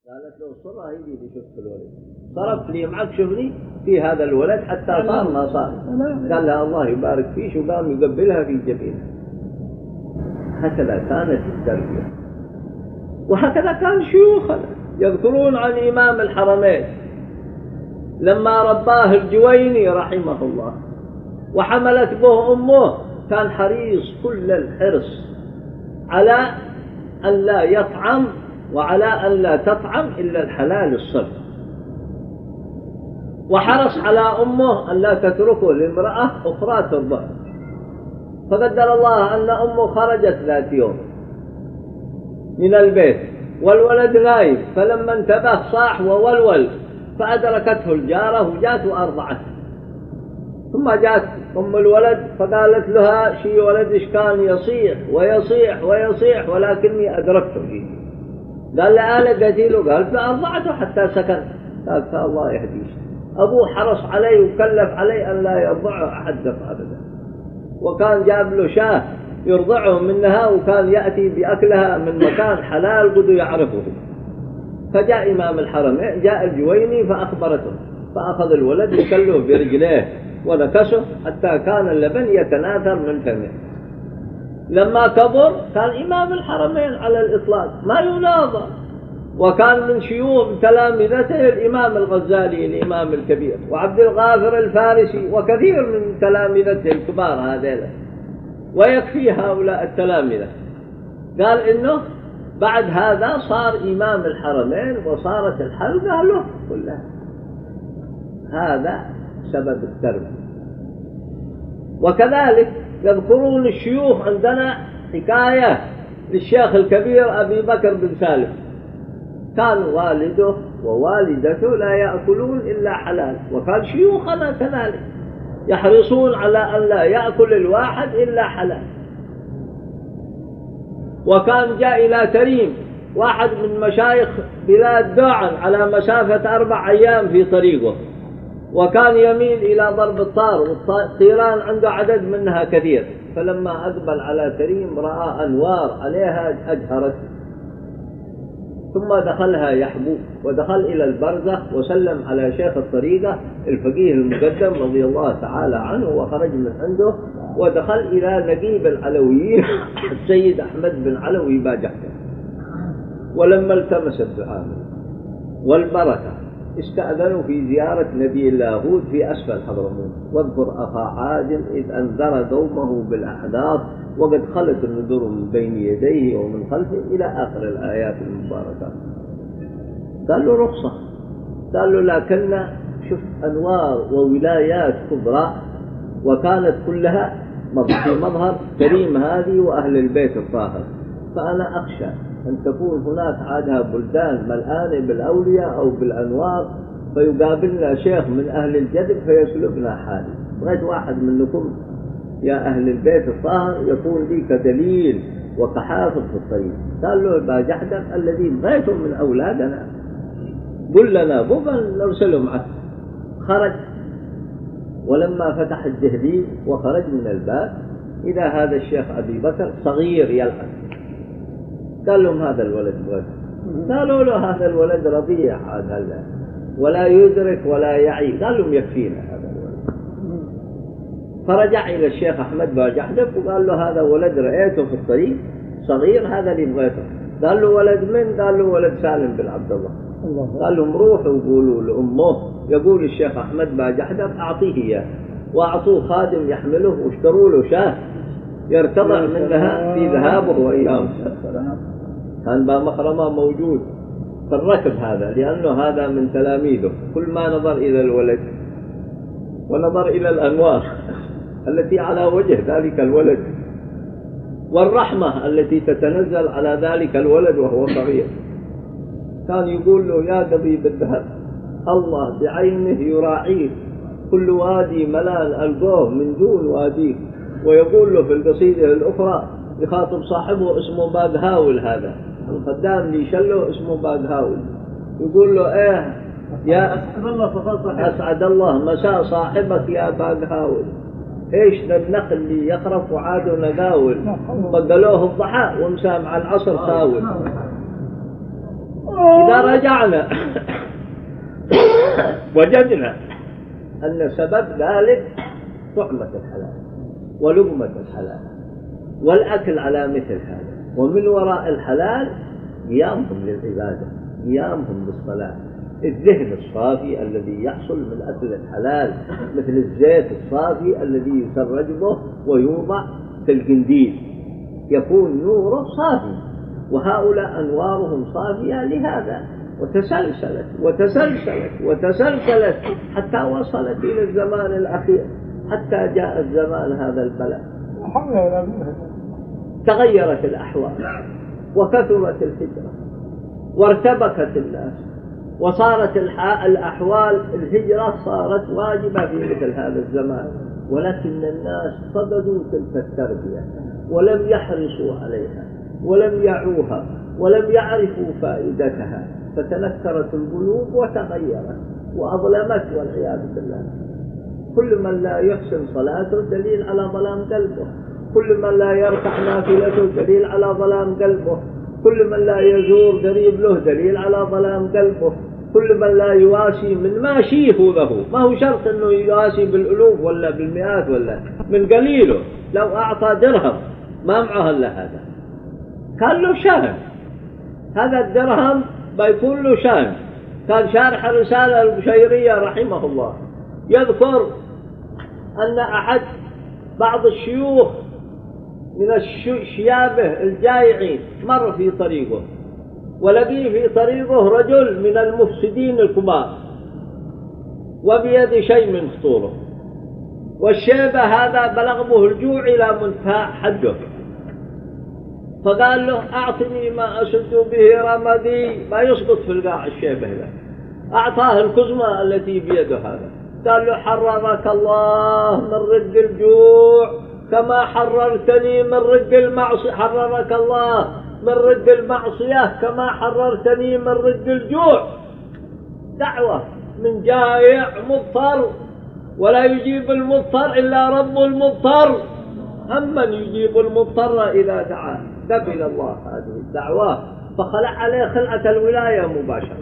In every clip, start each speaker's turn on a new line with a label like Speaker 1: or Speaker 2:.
Speaker 1: قالت له صرها يدي اللي شفت الولد، صرف لي معك شغلي في هذا الولد حتى صار ما صار. قال لها الله يبارك فيش، وقام يقبلها في جبينها. هكذا كانت التربية، وهكذا كان شيوخنا يذكرون عن إمام الحرمين لما رباه الجويني رحمه الله وحملت به أمه، كان حريص كل الحرص على أن لا يطعم وعلى أن لا تطعم إلا الحلال الصرف، وحرص على أمه أن لا تتركه لامرأة أخرى ترضعه. فقدر الله أن أمه خرجت ذات يوم من البيت والولد نايم، فلما انتبه صاح وولول، فأدركته الجارة وجات وأرضعته. ثم جات أم الولد فقالت لها شي ولدش كان يصيح ويصيح ويصيح ولكني أدركته فيه. قال لها قتيله؟ قال فأرضعته حتى سكن. قال فالله يهديش. أبوه حرص عليه وكلف عليه أن لا يرضعه أحد أبدا، وكان جاب له شاه يرضعه منها، وكان يأتي بأكلها من مكان حلال قد يعرفه. فجاء إمام الحرمين، جاء الجويني فأخبرته، فأخذ الولد يكله برجليه ونكسه حتى كان اللبن يتناثر من فمه. لما كبر كان إمام الحرمين على الإطلاق ما يناظر، وكان من شيوخ تلامذته الإمام الغزالي الإمام الكبير وعبد الغافر الفارسي وكثير من تلامذته الكبار هذيلا، ويكفي هؤلاء التلامذة. قال إنه بعد هذا صار إمام الحرمين وصارت الحلقة له كلها. هذا سبب التربية. وكذلك يذكرون الشيوخ عندنا حكاية للشيخ الكبير أبي بكر بن سالم، كان والده ووالدته لا يأكلون إلا حلال، وكان شيوخنا كذلك يحرصون على أن لا يأكل الواحد إلا حلال. وكان جاء إلى تريم واحد من مشايخ بلاد دوعن على مسافة 4 أيام في طريقه، وكان يميل إلى ضرب الطار، والطيران عنده عدد منها كثير. فلما أقبل على تريم رأى أنوار عليها أجهرت، ثم دخلها يحبو ودخل إلى البرزخ وسلم على شيخ الطريقة الفقيه المقدم رضي الله تعالى عنه، وخرج من عنده ودخل إلى نقيب العلويين السيد أحمد بن علوي باجحته. ولما التمس الدعاء والبركة استأذنوا في زيارة نبي الله هود في أسفل حضرموت. واذكر أخا عاد إذ أنذر قومه بالأحداث وقد خلت النذور من بين يديه ومن خلفه إلى آخر الآيات المباركة. قال له رخصة، قال له لكن شفت أنوار وولايات كبرى، وكانت كلها في مظهر كريم هذه وأهل البيت الطاهر، فأنا أخشى أن تكون هناك عادها بلدان ملآنة بالأولياء أو بالأنوار، فيقابلنا شيخ من أهل الجذب فيسلبنا حالي. بغيت واحد منكم يا أهل البيت الطاهر يكون لي كدليل وكحافظ في الطريق. قال له باجحدك الذي بغيتم من أولادنا قل لنا بغا نرسله معك. خرج، ولما فتح الدهليز وخرج من الباب إذا هذا الشيخ أبي بكر صغير يلعب. قال لهم هذا الولد بغيت. قالوا له هذا الولد رضيع هذا ولا يدرك ولا يعي. قال لهم يكفينا هذا الولد. فرجع إلى الشيخ أحمد باجحدف وقال له هذا ولد رأيته في الطريق صغير، هذا اللي بغيته. قال له ولد من؟ قال له ولد سالم بن عبد الله. قال لهم روحوا وقولوا لأمه يقول الشيخ أحمد باجحدف أعطيه إياه، وأعطوه خادم يحمله واشتروا له شاه يرتضع منها في ذهابه وإيامه. كان بمخرمة موجود في الركب هذا، لأنه هذا من تلاميذه. كل ما نظر إلى الولد ونظر إلى الأنوار التي على وجه ذلك الولد والرحمة التي تتنزل على ذلك الولد وهو صغير، كان يقول له يا دبيب الذهب الله بعينه يراعيك، كل وادي ملال ألقوه من دون واديك. ويقول له في القصيدة الأخرى يخاطب صاحبه اسمه باقهاول، هذا الخدام اللي شله اسمه باقهاول، يقول له ايه يا أسعد الله مساء صاحبك يا باقهاول، ايش ذا النخل اللي يخرف وعاده نقاول، بقلوه الضحى ومسام على العصر خاول. إذا رجعنا وجدنا أن سبب ذلك طعمة الحلال ولقمة الحلال والأكل على مثل هذا، ومن وراء الحلال قيامهم للعبادة، قيامهم بالصلاة، الذهن الصافي الذي يحصل من أكل الحلال، مثل الزيت الصافي الذي يسرج به ويوضع في القنديل يكون نوره صافي، وهؤلاء أنوارهم صافية لهذا، وتسلسلت وتسلسلت وتسلسلت حتى وصلت إلى الزمان الأخير، حتى جاء الزمان هذا البلاء، تغيرت الأحوال وكثرت الهجرة وارتبكت الناس، وصارت الأحوال الهجرة صارت واجبة في مثل هذا الزمان، ولكن الناس فقدوا تلك التربية ولم يحرصوا عليها ولم يعوها ولم يعرفوا فائدتها، فتنكرت القلوب وتغيرت وأظلمت والعياذ بالله. كل من لا يحسن صلاته دليل على ظلام قلبه، كل من لا يركع نافلته دليل على ظلام قلبه، كل من لا يزور قريب له دليل على ظلام قلبه، كل من لا يواسي من ماشيه له، ما هو شرط انه يواسي بالالوف ولا بالمئات ولا من قليله، لو اعطى درهم ما معه الا هذا كان له شأن، هذا الدرهم بيكون له شأن. كان شارح الرسالة البشيرية رحمه الله يذكر أن أحد بعض الشيوخ من شيابه الجائعين مر في طريقه، ولقي في طريقه رجل من المفسدين الكبار وبيد شيء من فطوره، والشيبة هذا بلغ به الجوع إلى منتهى حده، فقال له أعطني ما أشد به رمدي، ما يسقط في القاع الشيبة له، أعطاه الكزمة التي بيده هذا، قال له حررك الله من رق الجوع كما حررتني من رق المعصية، حررك الله من رق المعصية كما حررتني من رق الجوع. دعوة من جائع مضطر، ولا يجيب المضطر إلا رب المضطر، أمن يجيب المضطر إذا دعاه. قبل الله هذه الدعوة فخلع عليه خلعة الولاية مباشرة،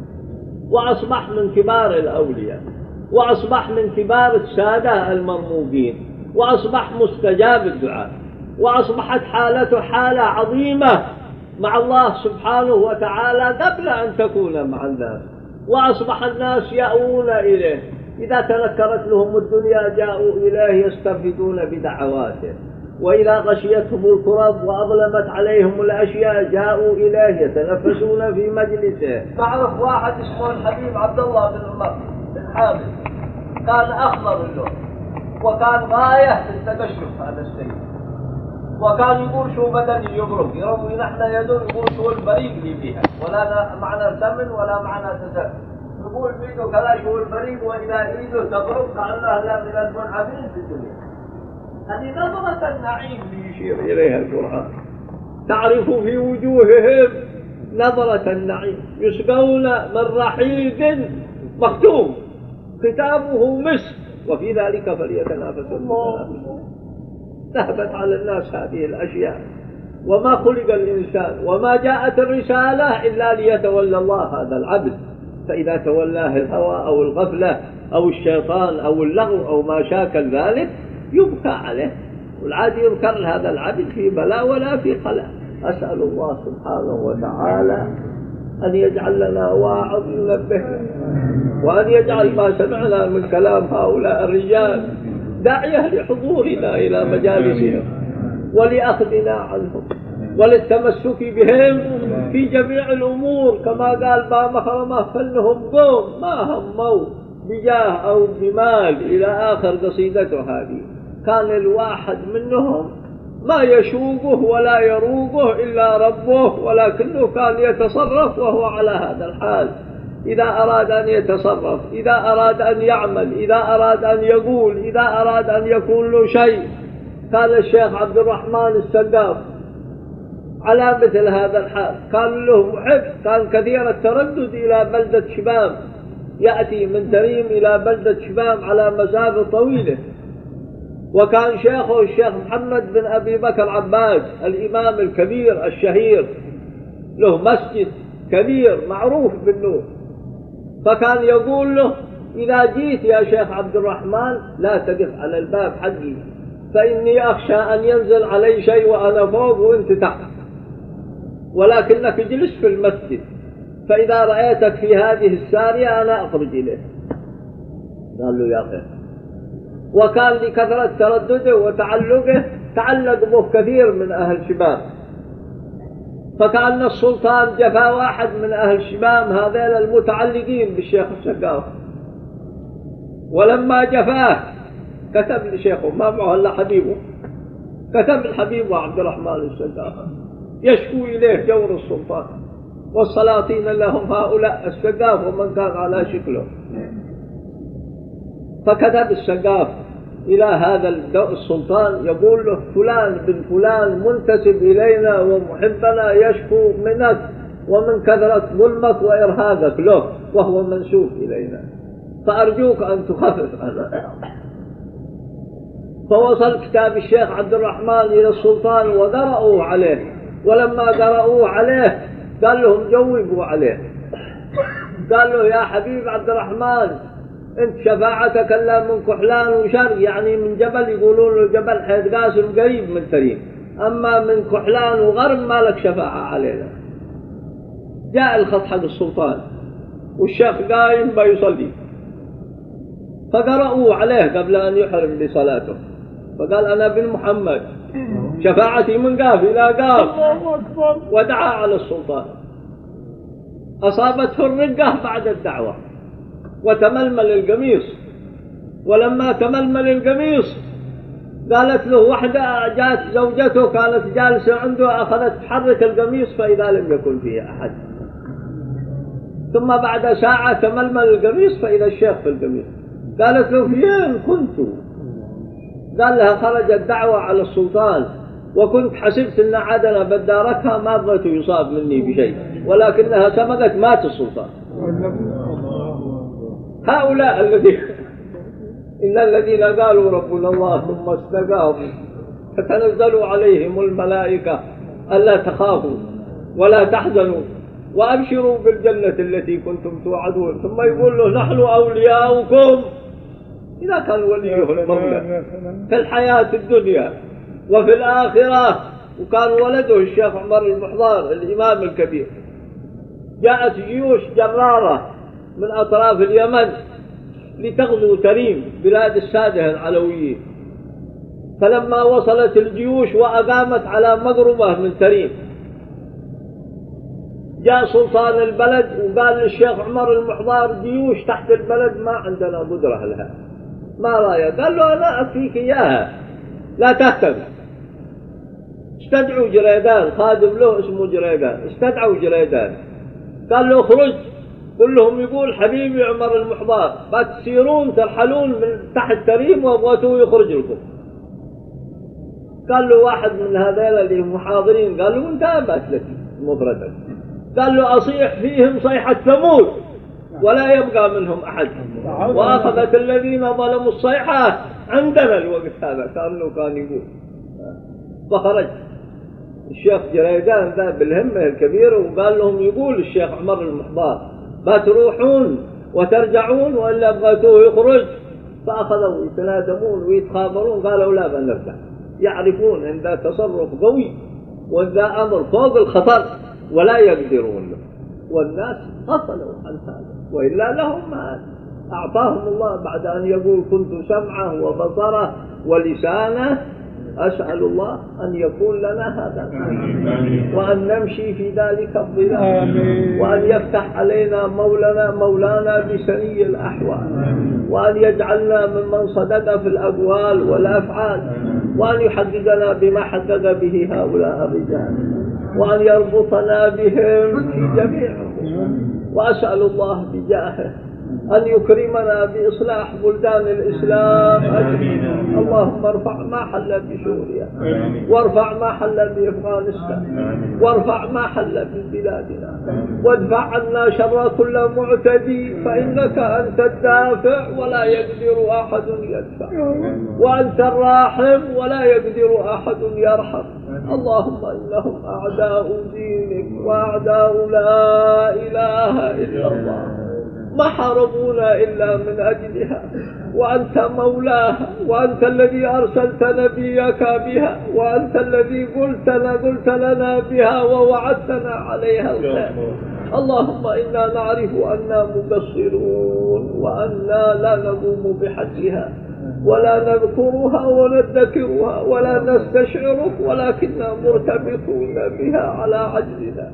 Speaker 1: وأصبح من كبار الأولياء، وأصبح من كبار السادة المرموقين، وأصبح مستجاب الدعاء، وأصبحت حالته حالة عظيمة مع الله سبحانه وتعالى قبل أن تكون مع الناس، وأصبح الناس يأوون إليه، إذا تنكرت لهم الدنيا جاءوا إليه يستفيدون بدعواته، وإذا غشيتهم الكرب وأظلمت عليهم الأشياء جاءوا إليه يتنفسون في مجلسه. أعرف واحد اسمه الحبيب عبد الله بن عمر بن حامد، كان أخضر اللون وكان غاية في التقشف هذا السيد، وكان يقول شو بدني يضرب يروي نحن يدور، يقول شو البريق لي فيها، ولا معنى ثمن ولا معنى تسد، يقول بيده كذا شو البريق، وإذا إيده تضرب كأنها لا من المنعمين في الدنيا. هذه نظرة النعيم يشير إليها القرآن، تعرف في وجوههم نظرة النعيم، يسقون من رحيق مختوم ختامه مسك وفي ذلك فليتنافس المتنافسون. ذهبت على الناس هذه الأشياء، وما خلق الإنسان وما جاءت الرسالة إلا ليتولى الله هذا العبد، فإذا تولاه الهوى أو الغفلة أو الشيطان أو اللغو أو ما شاكل ذلك يبكى عليه، والعادي يذكر هذا العبد في بلاء ولا في خلاء. أسأل الله سبحانه وتعالى أن يجعل لنا واعظ ينبهنا، وأن يجعل ما سمعنا من كلام هؤلاء الرجال داعية لحضورنا إلى مجالسهم ولأخذنا عنهم وللتمسك بهم في جميع الأمور، كما قال با مخرمة فإنهم قوم ما هموا بجاه أو بمال إلى آخر قصيدته هذه. كان الواحد منهم ما يشوقه ولا يروقه إلا ربه، ولكنه كان يتصرف وهو على هذا الحال، إذا أراد أن يتصرف، إذا أراد أن يعمل، إذا أراد أن يقول، إذا أراد أن يكون له شيء. كان الشيخ عبد الرحمن السقاف على مثل هذا الحال، كان له محب، كان كثير التردد إلى بلدة شبام، يأتي من تريم إلى بلدة شبام على مسافة طويلة. وكان شيخه الشيخ محمد بن أبي بكر عباس الإمام الكبير الشهير له مسجد كبير معروف بالنور، فكان يقول له إذا جيت يا شيخ عبد الرحمن لا تقف على الباب حقي، فإني أخشى أن ينزل علي شيء وأنا فوق وأنت تحت، ولكنك اجلس في المسجد، فإذا رأيتك في هذه السارية أنا أخرج إليه. قال له يا خير. وكان لكثرة تردده وتعلقه تعلق به كثير من أهل شباب، فكأن السلطان جفا واحد من أهل الشباب هذين المتعلقين بالشيخ السقاف، ولما جفاه كتب لشيخه ما معه إلا حبيبه، كتب الحبيب عبد الرحمن السقاف يشكو إليه جور السلطان والسلاطين لهم هؤلاء السقاف ومن كان على شكله. فكتب السقاف إلى هذا السلطان يقول له فلان بن فلان منتسب إلينا ومحبنا يشكو منك ومن كثرة ظلمك وإرهابك له وهو منسوب إلينا، فأرجوك أن تخفف عنه. فوصل كتاب الشيخ عبد الرحمن إلى السلطان وقرأوه عليه، ولما قرأوه عليه قال لهم جوبوا عليه، قال له يا حبيب عبد الرحمن انت شفاعتك الا من كحلان وشر، يعني من جبل يقولون له جبل حيد قاسم قريب من تريم، اما من كحلان وغرب ما لك شفاعة علينا. جاء الخط حق السلطان والشيخ قايم بيصلي، فقرأوا عليه قبل ان يحرم بصلاته، فقال انا بن محمد شفاعتي من قاف الى قاف، ودعا على السلطان. اصابته الرقة بعد الدعوة وتململ القميص، ولما تململ القميص قالت له وحدة جاءت زوجته كانت جالسة عنده أخذت تحرك القميص فإذا لم يكن فيه أحد، ثم بعد ساعة تململ القميص فإذا الشيخ في القميص، قالت له فين كنت؟ قال لها خرجت دعوة على السلطان وكنت حسبت أن عدنا بداركها ما بغيت يصاب مني بشيء، ولكنها سبقت مات السلطان. هؤلاء الذين قالوا ربنا الله ثم استقاموا فتنزلوا عليهم الملائكة ألا تخافوا ولا تحزنوا وأبشروا بالجنة التي كنتم توعدون، ثم يقول له نحن أولياؤكم. إذا كان وليه المولى في الحياة الدنيا وفي الآخرة، وكان ولده الشيخ عمر المحضار الإمام الكبير، جاءت جيوش جرارة من أطراف اليمن لتغزو تريم بلاد السادة العلويين، فلما وصلت الجيوش وأقامت على مقربة من تريم جاء سلطان البلد وقال للشيخ عمر المحضار جيوش تحت البلد ما عندنا قدرة لها، ما رأيك؟ قال له أنا أكفيك إياها لا تهتم. استدعوا جريدان، خادم له اسمه جريدان، استدعوا جريدان قال له اخرج كلهم يقول حبيبي عمر المحضار بتسيرون ترحلون من تحت تريم وابغتوه يخرج لكم. قال له واحد من هذول اللي محاضرين قال له انت ابات لك مفردك، قال له اصيح فيهم صيحة ثمود ولا يبقى منهم احد، واخذت الذين ظلموا الصيحة عندنا الوقت هذا كان يقول. فخرج الشيخ جريدان ذا بالهمة الكبيرة وقال لهم يقول الشيخ عمر المحضار بتروحون وترجعون وإلا بغيتوه يخرج. فأخذوا يتنادمون ويتخابرون، قالوا لا بنرجع، يعرفون أن ذا تصرف قوي وذا أمر فوق الخطر ولا يقدرون له، والناس غفلوا عن هذا، وإلا لهم ما أعطاهم الله بعد أن يقول كنت سمعه وبصره ولسانه. أسأل الله أن يكون لنا هذا وأن نمشي في ذلك الظلال، وأن يفتح علينا مولانا بسني الأحوال، وأن يجعلنا ممن صدق في الأقوال والأفعال، وأن يحققنا بما حقق به هؤلاء الرجال، وأن يربطنا بهم في جميع. وأسأل الله بجاهه أن يكرمنا بإصلاح بلدان الإسلام أجمعين. اللهم ارفع ما حل بسوريا، وارفع ما حل بأفغانستان، وارفع ما حل ببلادنا، وادفع عنا شر كل معتدي، فإنك أنت الدافع ولا يقدر أحد يدفع، وأنت الراحم ولا يقدر أحد يرحم. اللهم إنهم أعداء دينك وأعداء لا إله إلا الله، ما حاربونا إلا من أجلها، وأنت مولاها، وأنت الذي أرسلت نبيك بها، وأنت الذي قلت لنا بها ووعدتنا عليها الخير. اللهم إنا نعرف أننا مقصرون، وأننا لا نقوم بحقها ولا نذكرها وندكرها ولا نستشعرك، ولكننا مرتبطون بها على عجزنا،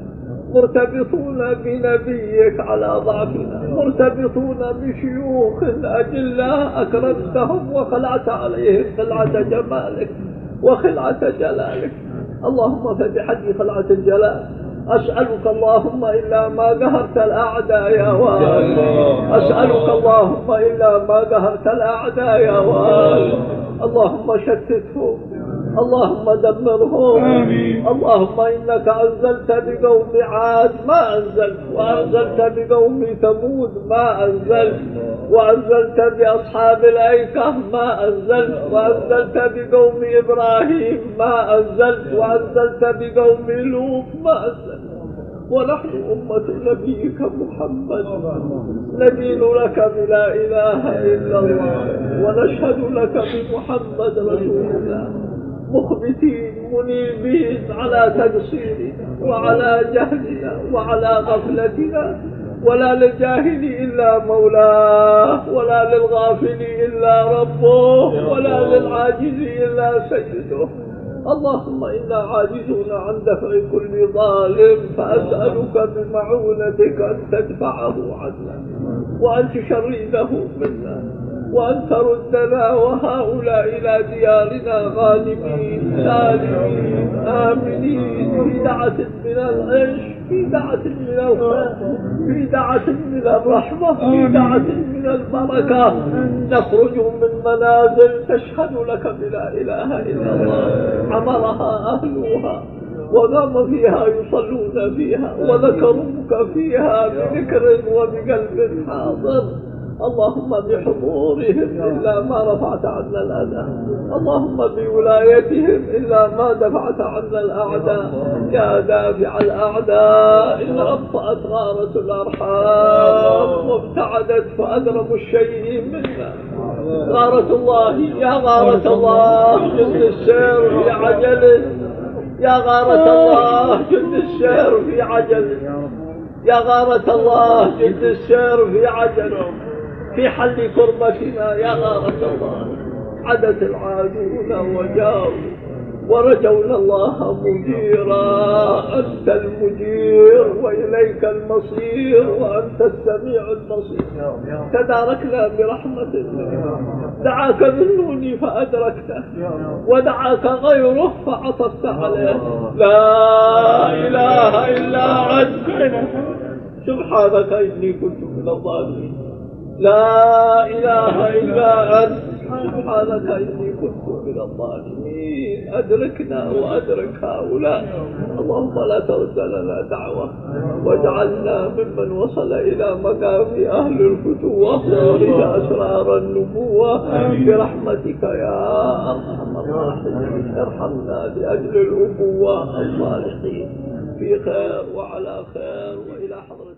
Speaker 1: مرتبطون بنبيك على ضعفنا، مرتبطون بشيوخ أجلاء أكرمتهم وخلعت عليهم خلعة جمالك وخلعة جلالك. اللهم فبحق خلعة الجلال أسألك اللهم إلا ما قهرت الأعداء يا والي، أسألك اللهم إلا ما قهرت الأعداء يا والي. اللهم شتتهم، اللهم دمرهم. اللهم إنك أنزلت بقوم عاد ما أنزلت، وأنزلت بقوم ثمود ما أنزلت، وأنزلت بأصحاب الأيكة ما أنزلت، وأنزلت بقوم إبراهيم ما أنزلت، وأنزلت بقوم لوط ما أنزلت. ونحن أمة نبيك محمد ندين لك بلا إله إلا الله، ونشهد لك بمحمد رسول الله، مخبتين منيبين على تقصيرنا وعلى جهلنا وعلى غفلتنا، ولا للجاهل إلا مولاه، ولا للغافل إلا ربه، ولا للعاجز إلا سيده. اللهم إنا عاجزون عن دفع كل ظالم، فأسألك بمعونتك أن تدفعه عنا، وأن تشرده منا، وأن تردنا وهؤلاء إلى ديارنا غانمين سالمين آمنين، في دعة من العيش، في دعة من الخير، في دعة من الرحمة، في دعة من البركة. نخرج من منازل تشهد لك بلا إله إلا الله، عمرها أهلها وقام فيها يصلون فيها وذكروك فيها بذكر وبقلب حاضر. اللهم بحضورهم إلا ما رفعت عنا الأذى، اللهم بولايتهم إلا ما دفعت عنا الأعداء. يا دافع الأعداء إن أبطأت غارة الأرحام وابتعدت فأدرم الشيء منا. غارة الله يا غارة الله جند السير في عجل، يا غارة الله جند السير في عجل، يا غارة الله جند السير في عجل، في حل كربتنا يا غارة الله. عدت العادون وجاءوا ورجونا الله مجيرا، أنت المجير وإليك المصير، وأنت السميع البصير. تداركنا برحمة دعاك ذنوني فأدركته، ودعاك غيره فعطفت عليه. لا إله إلا أنت سبحانك إني كنت من الظالمين. لا إله إلا أنت سبحانك إني كنت من الظالمين. أدركنا وأدرك هؤلاء. اللهم لا ترد لنا دعوة، واجعلنا ممن وصل إلى مقام أهل الفتوة وورث أسرار النبوة برحمتك يا أرحم الراحمين. ارحمنا لأجل الأبوة الصالحين في خير وعلى خير، وإلى حضرتك.